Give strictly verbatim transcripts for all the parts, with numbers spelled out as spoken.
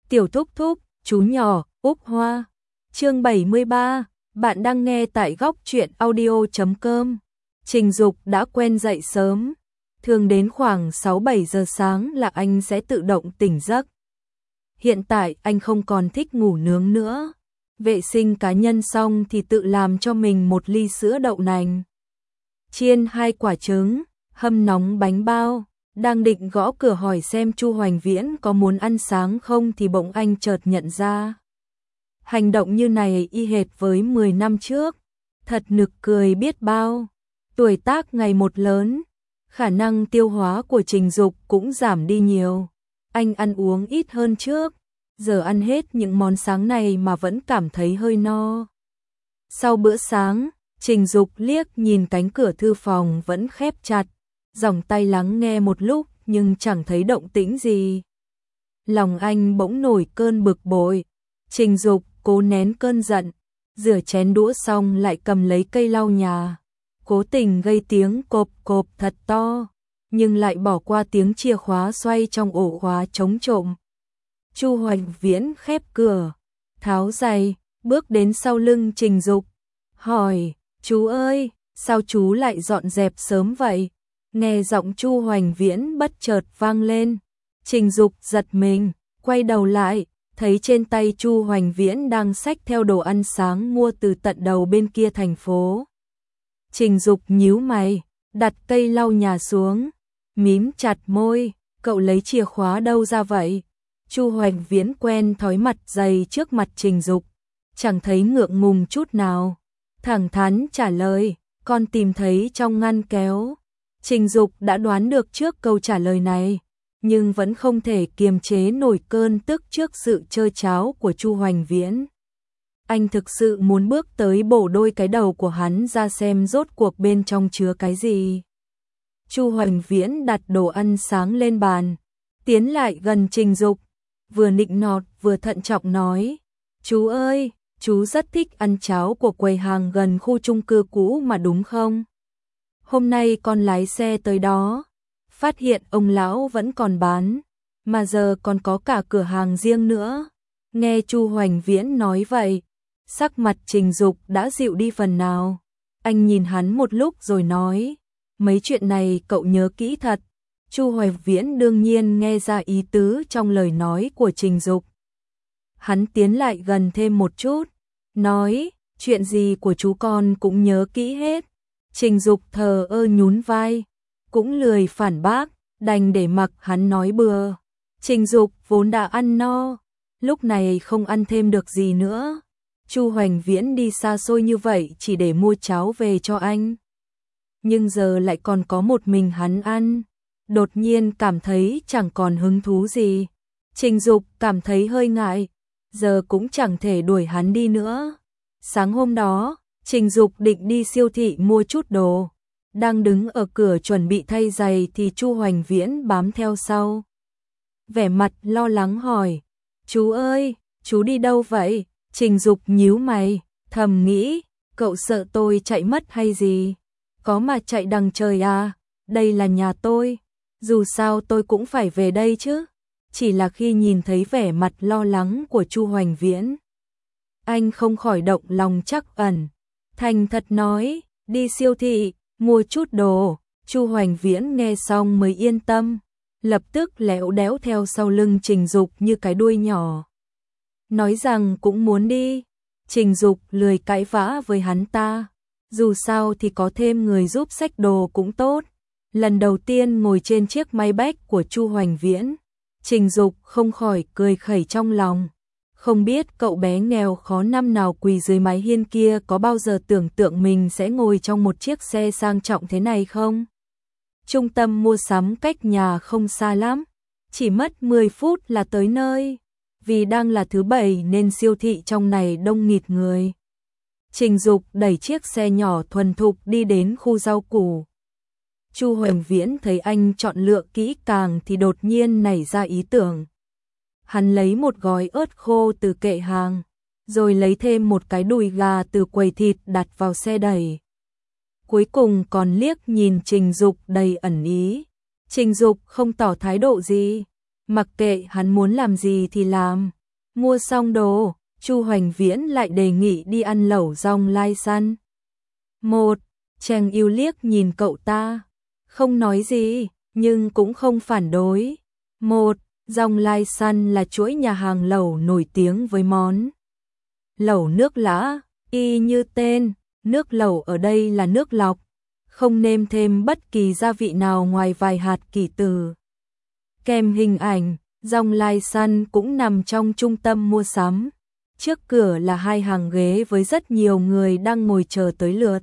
Tiểu thúc thúc, chú nhỏ, Úc Hoa. Chương bảy mươi ba, bạn đang nghe tại góc truyện audio chấm com. Trình Dục đã quen dậy sớm, thường đến khoảng sáu bảy giờ sáng là anh sẽ tự động tỉnh giấc. Hiện tại anh không còn thích ngủ nướng nữa. Vệ sinh cá nhân xong thì tự làm cho mình một ly sữa đậu nành, chiên hai quả trứng, hâm nóng bánh bao. Đang định gõ cửa hỏi xem Chu Hoành Viễn có muốn ăn sáng không thì bỗng anh chợt nhận ra. Hành động như này y hệt với mười năm trước, thật nực cười biết bao. Tuổi tác ngày một lớn, khả năng tiêu hóa của Trình Dục cũng giảm đi nhiều. Anh ăn uống ít hơn trước, giờ ăn hết những món sáng này mà vẫn cảm thấy hơi no. Sau bữa sáng, Trình Dục liếc nhìn cánh cửa thư phòng vẫn khép chặt, giòng tay lắng nghe một lúc nhưng chẳng thấy động tĩnh gì. Lòng anh bỗng nổi cơn bực bội. Trình Dục cố nén cơn giận, rửa chén đũa xong lại cầm lấy cây lau nhà, cố tình gây tiếng cộp cộp thật to, nhưng lại bỏ qua tiếng chìa khóa xoay trong ổ khóa chống trộm. Chu Hoành Viễn khép cửa, tháo giày, bước đến sau lưng Trình Dục, hỏi: "Chú ơi, sao chú lại dọn dẹp sớm vậy?" Nghe giọng Chu Hoành Viễn bất chợt vang lên, Trình Dục giật mình, quay đầu lại, thấy trên tay Chu Hoành Viễn đang xách theo đồ ăn sáng mua từ tận đầu bên kia thành phố. Trình Dục nhíu mày, đặt cây lau nhà xuống, mím chặt môi, "Cậu lấy chìa khóa đâu ra vậy?" Chu Hoành Viễn quen thói mặt dày trước mặt Trình Dục, chẳng thấy ngượng ngùng chút nào, thẳng thắn trả lời: "Con tìm thấy trong ngăn kéo." Trình Dục đã đoán được trước câu trả lời này, nhưng vẫn không thể kiềm chế nổi cơn tức trước sự trơ tráo của Chu Hoành Viễn. Anh thực sự muốn bước tới bổ đôi cái đầu của hắn ra xem rốt cuộc bên trong chứa cái gì. Chu Hoành Viễn đặt đồ ăn sáng lên bàn, tiến lại gần Trình Dục, vừa nịnh nọt vừa thận trọng nói: "Chú ơi, chú rất thích ăn cháo của quầy hàng gần khu chung cư cũ mà đúng không? Hôm nay con lái xe tới đó, phát hiện ông lão vẫn còn bán, mà giờ còn có cả cửa hàng riêng nữa." Nghe Chu Hoành Viễn nói vậy, sắc mặt Trình Dục đã dịu đi phần nào. Anh nhìn hắn một lúc rồi nói: "Mấy chuyện này cậu nhớ kỹ thật." Chu Hoành Viễn đương nhiên nghe ra ý tứ trong lời nói của Trình Dục. Hắn tiến lại gần thêm một chút, nói: "Chuyện gì của chú con cũng nhớ kỹ hết." Trình Dục thờ ơ nhún vai, cũng lười phản bác, đành để mặc hắn nói bừa. Trình Dục vốn đã ăn no, lúc này không ăn thêm được gì nữa. Chu Hoành Viễn đi xa xôi như vậy chỉ để mua cháo về cho anh, nhưng giờ lại còn có một mình hắn ăn, đột nhiên cảm thấy chẳng còn hứng thú gì. Trình Dục cảm thấy hơi ngại, giờ cũng chẳng thể đuổi hắn đi nữa. Sáng hôm đó, Trình Dục định đi siêu thị mua chút đồ, đang đứng ở cửa chuẩn bị thay giày thì Chu Hoành Viễn bám theo sau, vẻ mặt lo lắng hỏi: "Chú ơi, chú đi đâu vậy?" Trình Dục nhíu mày, thầm nghĩ: cậu sợ tôi chạy mất hay gì? Có mà chạy đằng trời à, đây là nhà tôi, dù sao tôi cũng phải về đây chứ. Chỉ là khi nhìn thấy vẻ mặt lo lắng của Chu Hoành Viễn, anh không khỏi động lòng trắc ẩn, thành thật nói: "Đi siêu thị, mua chút đồ." Chu Hoành Viễn nghe xong mới yên tâm, lập tức léo đéo theo sau lưng Trình Dục như cái đuôi nhỏ, nói rằng cũng muốn đi. Trình Dục lười cãi vã với hắn ta, dù sao thì có thêm người giúp xách đồ cũng tốt. Lần đầu tiên ngồi trên chiếc máy bách của Chu Hoành Viễn, Trình Dục không khỏi cười khẩy trong lòng. Không biết cậu bé nghèo khó năm nào quỳ dưới mái hiên kia có bao giờ tưởng tượng mình sẽ ngồi trong một chiếc xe sang trọng thế này không? Trung tâm mua sắm cách nhà không xa lắm, chỉ mất mười phút là tới nơi. Vì đang là thứ bảy nên siêu thị trong này đông nghịt người. Trình Dục đẩy chiếc xe nhỏ thuần thục đi đến khu rau củ. Chu Hoành Viễn thấy anh chọn lựa kỹ càng thì đột nhiên nảy ra ý tưởng. Hắn lấy một gói ớt khô từ kệ hàng, rồi lấy thêm một cái đùi gà từ quầy thịt đặt vào xe đẩy. Cuối cùng còn liếc nhìn Trình Dục đầy ẩn ý. Trình Dục không tỏ thái độ gì, mặc kệ hắn muốn làm gì thì làm, Mua xong đồ, Chu Hoành Viễn lại đề nghị đi ăn lẩu rong lai săn. Một, Chàng yêu liếc nhìn cậu ta, không nói gì, nhưng cũng không phản đối. Một, Rong lai săn là chuỗi nhà hàng lẩu nổi tiếng với món lẩu nước lã, y như tên, nước lẩu ở đây là nước lọc, không nêm thêm bất kỳ gia vị nào ngoài vài hạt kỳ từ. Kèm hình ảnh, Rong lai săn cũng nằm trong trung tâm mua sắm. Trước cửa là hai hàng ghế với rất nhiều người đang ngồi chờ tới lượt.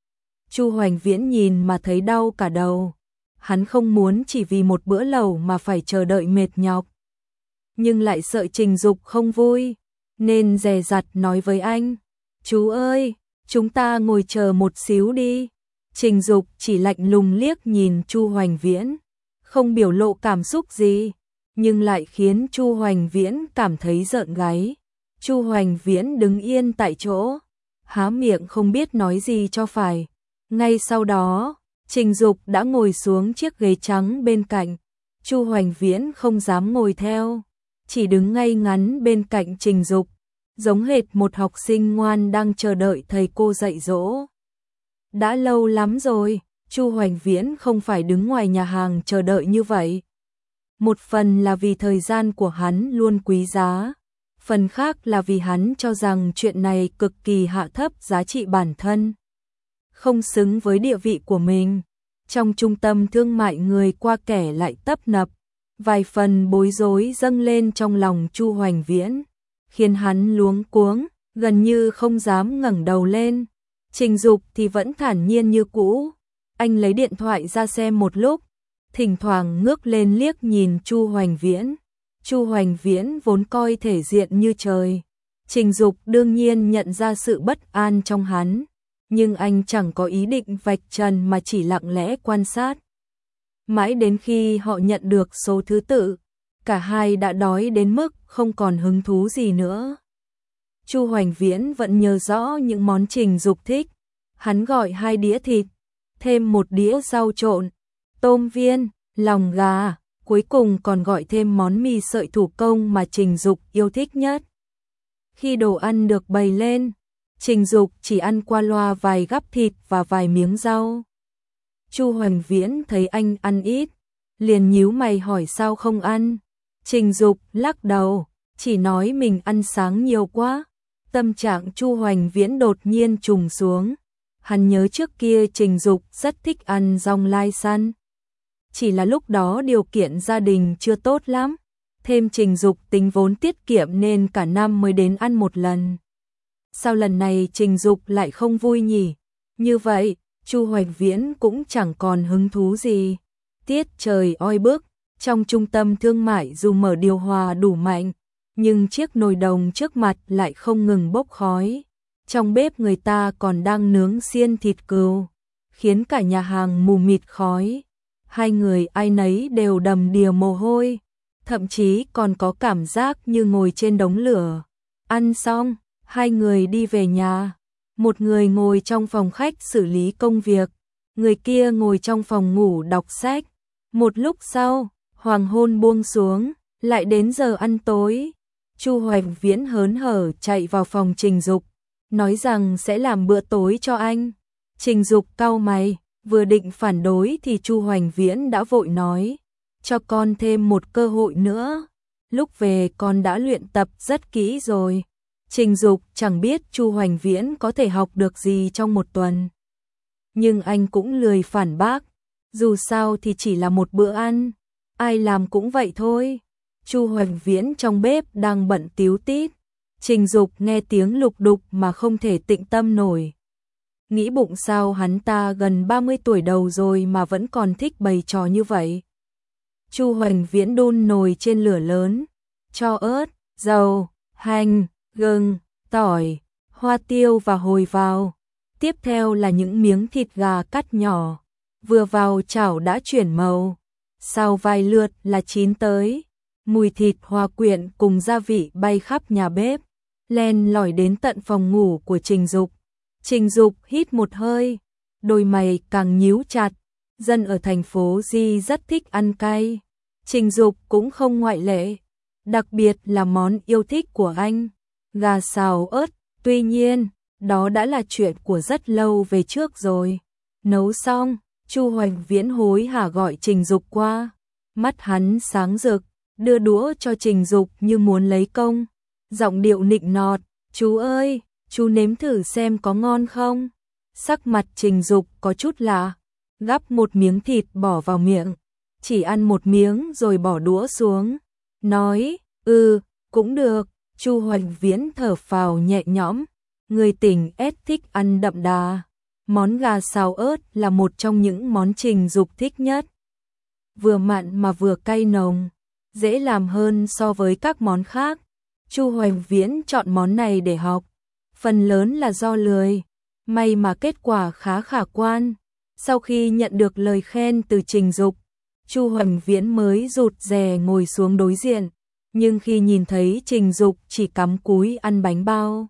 Chu Hoành Viễn nhìn mà thấy đau cả đầu. Hắn không muốn chỉ vì một bữa lẩu mà phải chờ đợi mệt nhọc. Nhưng lại sợ Trình Dục không vui, nên dè dặt nói với anh. Chú ơi, chúng ta ngồi chờ một xíu đi. Trình Dục chỉ lạnh lùng liếc nhìn Chu Hoành Viễn, không biểu lộ cảm xúc gì, nhưng lại khiến Chu Hoành Viễn cảm thấy rợn gáy. Chu Hoành Viễn đứng yên tại chỗ, há miệng không biết nói gì cho phải. Ngay sau đó, Trình Dục đã ngồi xuống chiếc ghế trắng bên cạnh. Chu Hoành Viễn không dám ngồi theo, chỉ đứng ngay ngắn bên cạnh Trình Dục, giống hệt một học sinh ngoan đang chờ đợi thầy cô dạy dỗ. Đã lâu lắm rồi, Chu Hoành Viễn không phải đứng ngoài nhà hàng chờ đợi như vậy. Một phần là vì thời gian của hắn luôn quý giá, phần khác là vì hắn cho rằng chuyện này cực kỳ hạ thấp giá trị bản thân, không xứng với địa vị của mình. Trong trung tâm thương mại người qua kẻ lại tấp nập, vài phần bối rối dâng lên trong lòng Chu Hoành Viễn, khiến hắn luống cuống, gần như không dám ngẩng đầu lên. Trình Dục thì vẫn thản nhiên như cũ, anh lấy điện thoại ra xem một lúc, thỉnh thoảng ngước lên liếc nhìn Chu Hoành Viễn. Chu Hoành Viễn vốn coi thể diện như trời, Trình Dục đương nhiên nhận ra sự bất an trong hắn, nhưng anh chẳng có ý định vạch trần mà chỉ lặng lẽ quan sát. Mãi đến khi họ nhận được số thứ tự, cả hai đã đói đến mức không còn hứng thú gì nữa. Chu Hoành Viễn vẫn nhớ rõ những món Trình Dục thích, hắn gọi hai đĩa thịt, thêm một đĩa rau trộn, tôm viên, lòng gà, cuối cùng còn gọi thêm món mì sợi thủ công mà Trình Dục yêu thích nhất. Khi đồ ăn được bày lên, Trình Dục chỉ ăn qua loa vài gắp thịt và vài miếng rau. Chu Hoành Viễn thấy anh ăn ít, liền nhíu mày hỏi sao không ăn. Trình Dục lắc đầu, chỉ nói mình ăn sáng nhiều quá. Tâm trạng Chu Hoành Viễn đột nhiên trùng xuống. Hắn nhớ trước kia Trình Dục rất thích ăn rong lai săn. Chỉ là lúc đó điều kiện gia đình chưa tốt lắm, thêm Trình Dục tính vốn tiết kiệm nên cả năm mới đến ăn một lần. Sao lần này Trình Dục lại không vui nhỉ? Như vậy, Chu Hoành Viễn cũng chẳng còn hứng thú gì. Tiết trời oi bức, trong trung tâm thương mại dù mở điều hòa đủ mạnh, nhưng chiếc nồi đồng trước mặt lại không ngừng bốc khói. Trong bếp người ta còn đang nướng xiên thịt cừu, khiến cả nhà hàng mù mịt khói. Hai người ai nấy đều đầm đìa mồ hôi, thậm chí còn có cảm giác như ngồi trên đống lửa. Ăn xong, hai người đi về nhà. Một người ngồi trong phòng khách xử lý công việc, người kia ngồi trong phòng ngủ đọc sách. Một lúc sau, hoàng hôn buông xuống, lại đến giờ ăn tối. Chu Hoành Viễn hớn hở chạy vào phòng Trình Dục, nói rằng sẽ làm bữa tối cho anh. Trình Dục cau mày, vừa định phản đối thì Chu Hoành Viễn đã vội nói, cho con thêm một cơ hội nữa. Lúc về con đã luyện tập rất kỹ rồi. Trình Dục chẳng biết Chu Hoành Viễn có thể học được gì trong một tuần. Nhưng anh cũng lười phản bác, dù sao thì chỉ là một bữa ăn, ai làm cũng vậy thôi. Chu Hoành Viễn trong bếp đang bận tíu tít, Trình Dục nghe tiếng lục đục mà không thể tĩnh tâm nổi. Nghĩ bụng sao hắn ta gần ba mươi tuổi đầu rồi mà vẫn còn thích bày trò như vậy. Chu Hoành Viễn đun nồi trên lửa lớn, cho ớt, dầu, hành, gừng, tỏi, hoa tiêu và hồi vào. Tiếp theo là những miếng thịt gà cắt nhỏ, vừa vào chảo đã chuyển màu. Sau vài lượt là chín tới, mùi thịt hòa quyện cùng gia vị bay khắp nhà bếp, len lỏi đến tận phòng ngủ của Trình Dục. Trình Dục hít một hơi, đôi mày càng nhíu chặt. Dân ở thành phố Di rất thích ăn cay, Trình Dục cũng không ngoại lệ. đặc biệt là món yêu thích của anh, gà xào ớt. Tuy nhiên, đó đã là chuyện của rất lâu về trước rồi. Nấu xong, Chu Hoành Viễn hối hả gọi Trình Dục qua. Mắt hắn sáng rực, đưa đũa cho Trình Dục như muốn lấy công. Giọng điệu nịnh nọt, chú ơi, chú nếm thử xem có ngon không. Sắc mặt Trình Dục có chút lạ, gắp một miếng thịt bỏ vào miệng, chỉ ăn một miếng rồi bỏ đũa xuống. Nói, ừ, cũng được. Chu Hoành Viễn thở phào nhẹ nhõm, người tỉnh ép thích ăn đậm đà. Món gà xào ớt là một trong những món Trình Dục thích nhất. Vừa mặn mà vừa cay nồng, dễ làm hơn so với các món khác. Chu Hoành Viễn chọn món này để học, phần lớn là do lười, may mà kết quả khá khả quan. Sau khi nhận được lời khen từ Trình Dục, Chu Hoành Viễn mới rụt rè ngồi xuống đối diện, nhưng khi nhìn thấy Trình Dục chỉ cắm cúi ăn bánh bao,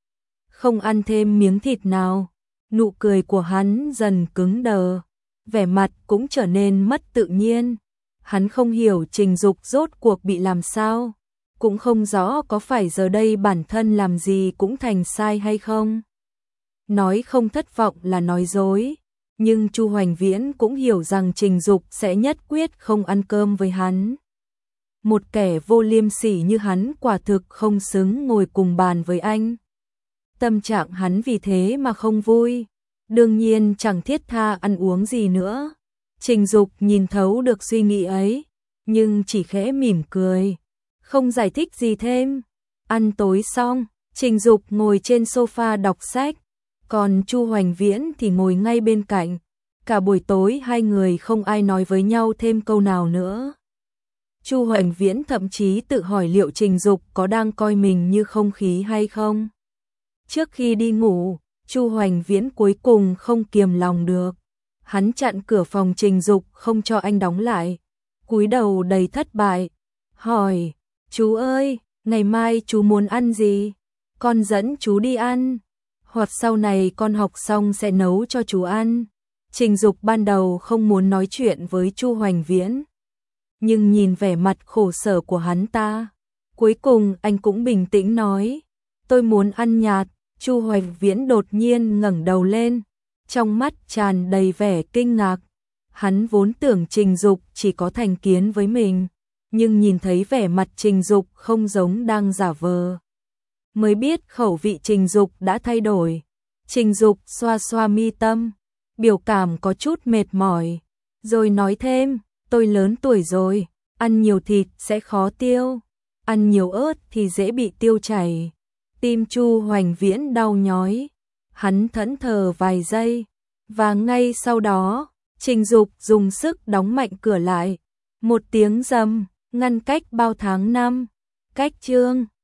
không ăn thêm miếng thịt nào, nụ cười của hắn dần cứng đờ, vẻ mặt cũng trở nên mất tự nhiên. Hắn không hiểu Trình Dục rốt cuộc bị làm sao, cũng không rõ có phải giờ đây bản thân làm gì cũng thành sai hay không. Nói không thất vọng là nói dối, nhưng Chu Hoành Viễn cũng hiểu rằng Trình Dục sẽ nhất quyết không ăn cơm với hắn. Một kẻ vô liêm sỉ như hắn quả thực không xứng ngồi cùng bàn với anh. Tâm trạng hắn vì thế mà không vui, đương nhiên chẳng thiết tha ăn uống gì nữa. Trình Dục nhìn thấu được suy nghĩ ấy, nhưng chỉ khẽ mỉm cười, không giải thích gì thêm. Ăn tối xong, Trình Dục ngồi trên sofa đọc sách, còn Chu Hoành Viễn thì ngồi ngay bên cạnh. Cả buổi tối hai người không ai nói với nhau thêm câu nào nữa. Chu Hoành Viễn thậm chí tự hỏi liệu Trình Dục có đang coi mình như không khí hay không. Trước khi đi ngủ, Chu Hoành Viễn cuối cùng không kiềm lòng được. Hắn chặn cửa phòng Trình Dục không cho anh đóng lại, cúi đầu đầy thất bại, hỏi, chú ơi, ngày mai chú muốn ăn gì? Con dẫn chú đi ăn, hoặc sau này con học xong sẽ nấu cho chú ăn. Trình Dục ban đầu không muốn nói chuyện với Chu Hoành Viễn, nhưng nhìn vẻ mặt khổ sở của hắn ta, cuối cùng anh cũng bình tĩnh nói, tôi muốn ăn nhạt. Chu Hoành Viễn đột nhiên ngẩng đầu lên, trong mắt tràn đầy vẻ kinh ngạc. Hắn vốn tưởng Trình Dục chỉ có thành kiến với mình, nhưng nhìn thấy vẻ mặt Trình Dục không giống đang giả vờ, mới biết khẩu vị Trình Dục đã thay đổi. Trình Dục xoa xoa mi tâm, biểu cảm có chút mệt mỏi, rồi nói thêm, tôi lớn tuổi rồi, ăn nhiều thịt sẽ khó tiêu, ăn nhiều ớt thì dễ bị tiêu chảy. Tim Chu Hoành Viễn đau nhói, hắn thẫn thờ vài giây, và ngay sau đó, Trình Dục dùng sức đóng mạnh cửa lại. Một tiếng rầm, ngăn cách bao tháng năm. Cách chương